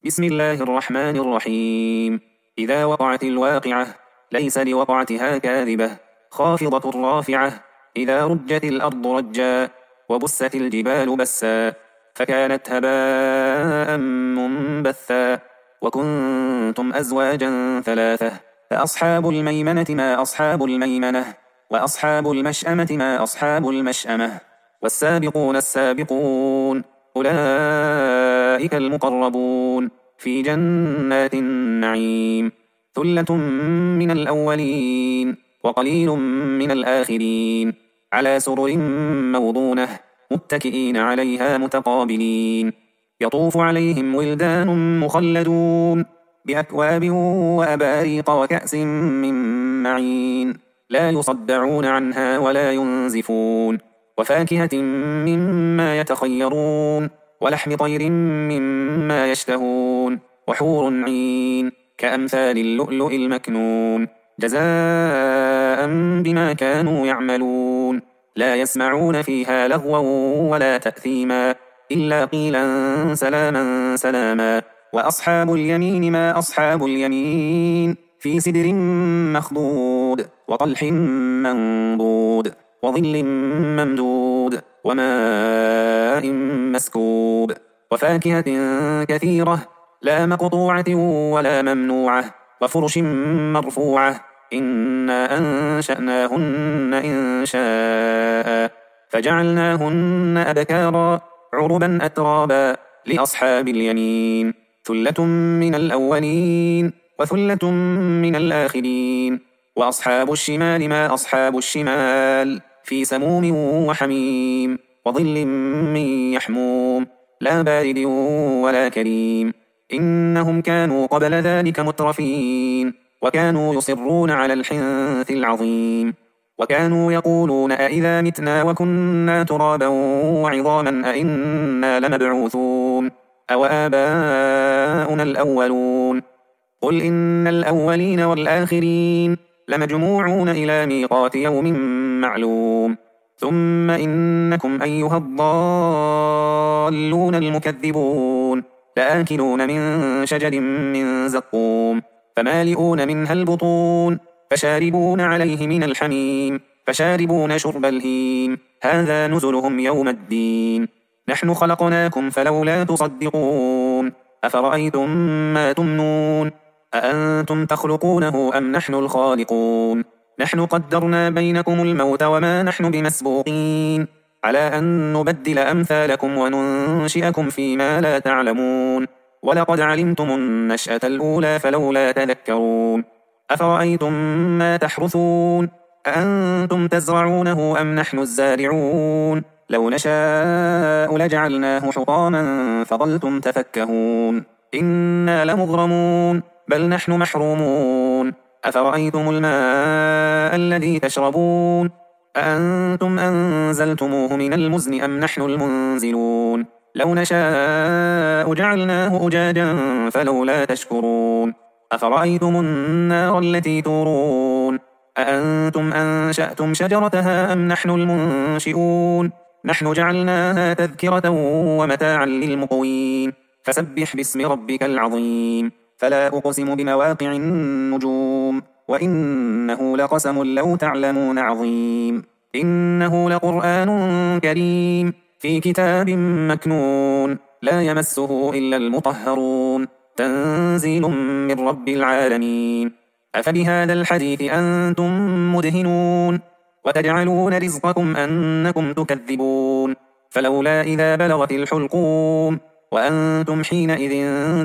بسم الله الرحمن الرحيم. إذا وقعت الواقعة ليس لوقعتها كاذبة خافضة رافعة. إذا رجت الأرض رجا وبست الجبال بسا فكانت هباء منبثا وكنتم أزواجا ثلاثة فأصحاب الميمنة ما أصحاب الميمنة وأصحاب المشأمة ما أصحاب المشأمة والسابقون السابقون أولئك المقربون في جنات النعيم. ثلة من الأولين وقليل من الآخرين على سرر موضونة متكئين عليها متقابلين. يطوف عليهم ولدان مخلدون بأكواب وأباريق وكأس من معين لا يصدعون عنها ولا ينزفون وفاكهة مما يتخيرون ولحم طير مما يشتهون وحور عين كأمثال اللؤلؤ المكنون جزاء بما كانوا يعملون. لا يسمعون فيها لغوا ولا تأثيما إلا قيلا سلاما سلاما. وأصحاب اليمين ما أصحاب اليمين في سدر مخضود وطلح منضود وظل ممدود وماء مسكوب وفاكهة كثيرة لا مقطوعة ولا ممنوعة وفرش مرفوعة. إنا أنشأناهن إنشاء فجعلناهن أبكارا عربا أترابا لأصحاب اليمين. ثلة من الأولين وثلة من الآخرين. وأصحاب الشمال ما أصحاب الشمال في سموم وحميم وظل من يحموم لا بارد ولا كريم. إنهم كانوا قبل ذلك مترفين وكانوا يصرون على الحنث العظيم وكانوا يقولون أئذا متنا وكنا ترابا وعظاما أئنا لمبعوثون أو آباؤنا الأولون. قل إن الأولين والآخرين لمجموعون إلى ميقات يوم معلوم. ثم إنكم أيها الضالون المكذبون لآكلون من شجر من زقوم فمالئون منها البطون فشاربون عليه من الحميم فشاربون شرب الهيم هذا نزلهم يوم الدين. نحن خلقناكم فلولا تصدقون أفرأيتم ما تمنون أأنتم تخلقونه أم نحن الخالقون. نحن قدرنا بينكم الموت وما نحن بمسبوقين على أن نبدل أمثالكم وننشئكم فيما لا تعلمون. ولقد علمتم النشأة الأولى فلولا تذكرون. أفرأيتم ما تحرثون أأنتم تزرعونه أم نحن الزارعون. لو نشاء لجعلناه حطاما فظلتم تفكهون. إنا لمغرمون بل نحن محرومون. أفرأيتم الماء الذي تشربون أأنتم أنزلتموه من المزن أم نحن المنزلون. لو نشاء جعلناه أجاجا فلولا تشكرون. أفرأيتم النار التي تورون أأنتم أنشأتم شجرتها أم نحن المنشئون. نحن جعلناها تذكرة ومتاعا للمقوين. فسبح باسم ربك العظيم. فلا أقسم بمواقع النجوم وإنه لقسم لو تعلمون عظيم. إنه لقرآن كريم في كتاب مكنون لا يمسه إلا المطهرون تنزيل من رب العالمين. أفبهذا الحديث أنتم مدهنون وتجعلون رزقكم أنكم تكذبون. فلولا إذا بلغت الحلقوم وأنتم حينئذ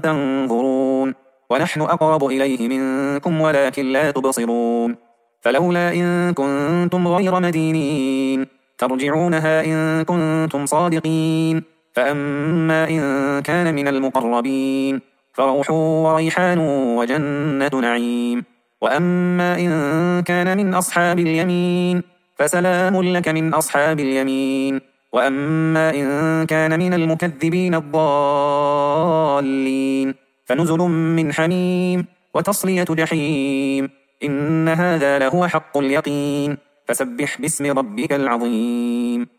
تنظرون ونحن أقرب إليه منكم ولكن لا تبصرون. فلولا إن كنتم غير مدينين ترجعونها إن كنتم صادقين. فأما إن كان من المقربين فروح وريحان وجنة نعيم. وأما إن كان من أصحاب اليمين فسلام لك من أصحاب اليمين. وأما إن كان من المكذبين الضالين فنزل من حميم وتصلية جحيم. إن هذا لهو حق اليقين. فسبح باسم ربك العظيم.